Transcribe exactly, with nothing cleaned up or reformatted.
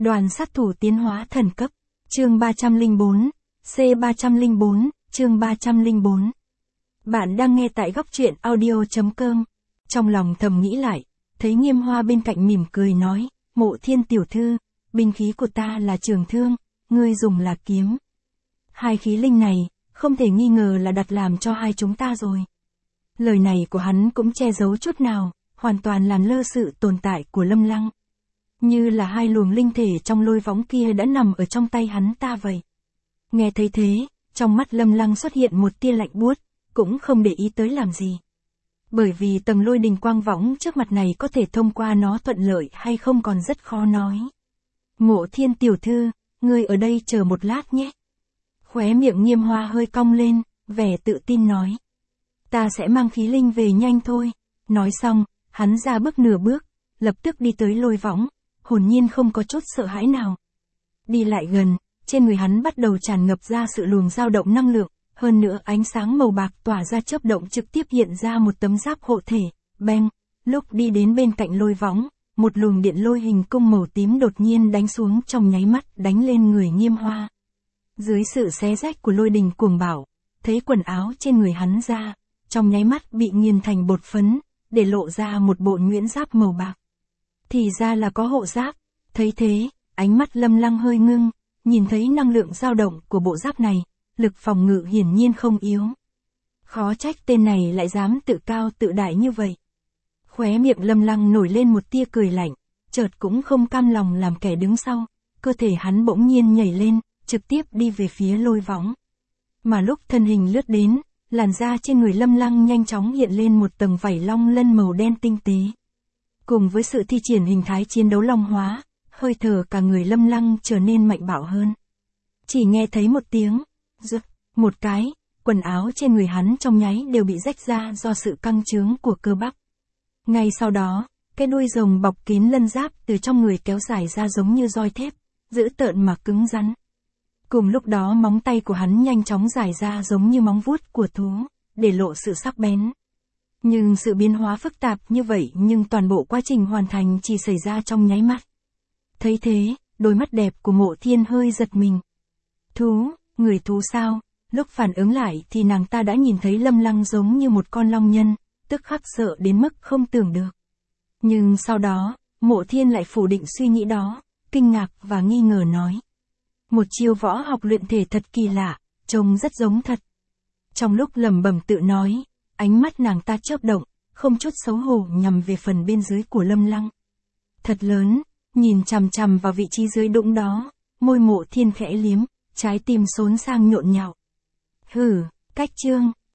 Đoàn sát thủ tiến hóa thần cấp. Chương ba trăm lẻ bốn, C ba trăm lẻ bốn, chương ba trăm lẻ bốn. Bạn đang nghe tại góc truyện audio chấm com. Trong lòng thầm nghĩ lại, thấy Nghiêm Hoa bên cạnh mỉm cười nói, Mộ Thiên tiểu thư, binh khí của ta là trường thương, ngươi dùng là kiếm. Hai khí linh này, không thể nghi ngờ là đặt làm cho hai chúng ta rồi. Lời này của hắn cũng che giấu chút nào, hoàn toàn làm lơ sự tồn tại của Lâm Lăng. Như là hai luồng linh thể trong lôi võng kia đã nằm ở trong tay hắn ta vậy. Nghe thấy thế, trong mắt Lâm Lăng xuất hiện một tia lạnh buốt, cũng không để ý tới làm gì. Bởi vì tầng lôi đình quang võng trước mặt này có thể thông qua nó thuận lợi hay không còn rất khó nói. Mộ Thiên tiểu thư, ngươi ở đây chờ một lát nhé. Khóe miệng Nghiêm Hoa hơi cong lên, vẻ tự tin nói. Ta sẽ mang khí linh về nhanh thôi. Nói xong, hắn ra bước nửa bước, lập tức đi tới lôi võng, hồn nhiên không có chút sợ hãi nào. Đi lại gần, trên người hắn bắt đầu tràn ngập ra sự luồng dao động năng lượng, hơn nữa ánh sáng màu bạc tỏa ra chớp động trực tiếp hiện ra một tấm giáp hộ thể, beng, lúc đi đến bên cạnh lôi võng, một luồng điện lôi hình cung màu tím đột nhiên đánh xuống trong nháy mắt đánh lên người Nghiêm Hoa. Dưới sự xé rách của lôi đình cuồng bạo, thấy quần áo trên người hắn ra, trong nháy mắt bị nghiền thành bột phấn, để lộ ra một bộ nhuyễn giáp màu bạc. Thì ra là có hộ giáp, thấy thế, ánh mắt Lâm Lăng hơi ngưng, nhìn thấy năng lượng dao động của bộ giáp này, lực phòng ngự hiển nhiên không yếu. Khó trách tên này lại dám tự cao tự đại như vậy. Khóe miệng Lâm Lăng nổi lên một tia cười lạnh, chợt cũng không cam lòng làm kẻ đứng sau, cơ thể hắn bỗng nhiên nhảy lên, trực tiếp đi về phía lôi võng. Mà lúc thân hình lướt đến, làn da trên người Lâm Lăng nhanh chóng hiện lên một tầng vảy long lân màu đen tinh tế. Cùng với sự thi triển hình thái chiến đấu long hóa, hơi thở cả người Lâm Lăng trở nên mạnh bạo hơn. Chỉ nghe thấy một tiếng, rực, một cái, quần áo trên người hắn trong nháy đều bị rách ra do sự căng trướng của cơ bắp. Ngay sau đó, cái đuôi rồng bọc kín lân giáp từ trong người kéo dài ra giống như roi thép, dữ tợn mà cứng rắn. Cùng lúc đó móng tay của hắn nhanh chóng dài ra giống như móng vuốt của thú, để lộ sự sắc bén. Nhưng sự biến hóa phức tạp như vậy nhưng toàn bộ quá trình hoàn thành chỉ xảy ra trong nháy mắt. Thấy thế, đôi mắt đẹp của Mộ Thiên hơi giật mình. Thú, người thú sao? Lúc phản ứng lại thì nàng ta đã nhìn thấy Lâm Lăng giống như một con long nhân, tức khắc sợ đến mức không tưởng được. Nhưng sau đó, Mộ Thiên lại phủ định suy nghĩ đó, kinh ngạc và nghi ngờ nói. Một chiêu võ học luyện thể thật kỳ lạ, trông rất giống thật. Trong lúc lẩm bẩm tự nói, ánh mắt nàng ta chớp động, không chút xấu hổ nhằm về phần bên dưới của Lâm Lăng. Thật lớn, nhìn chằm chằm vào vị trí dưới đũng đó, môi Mộ Thiên khẽ liếm, trái tim xốn sang nhộn nhạo. Hừ, cách chương.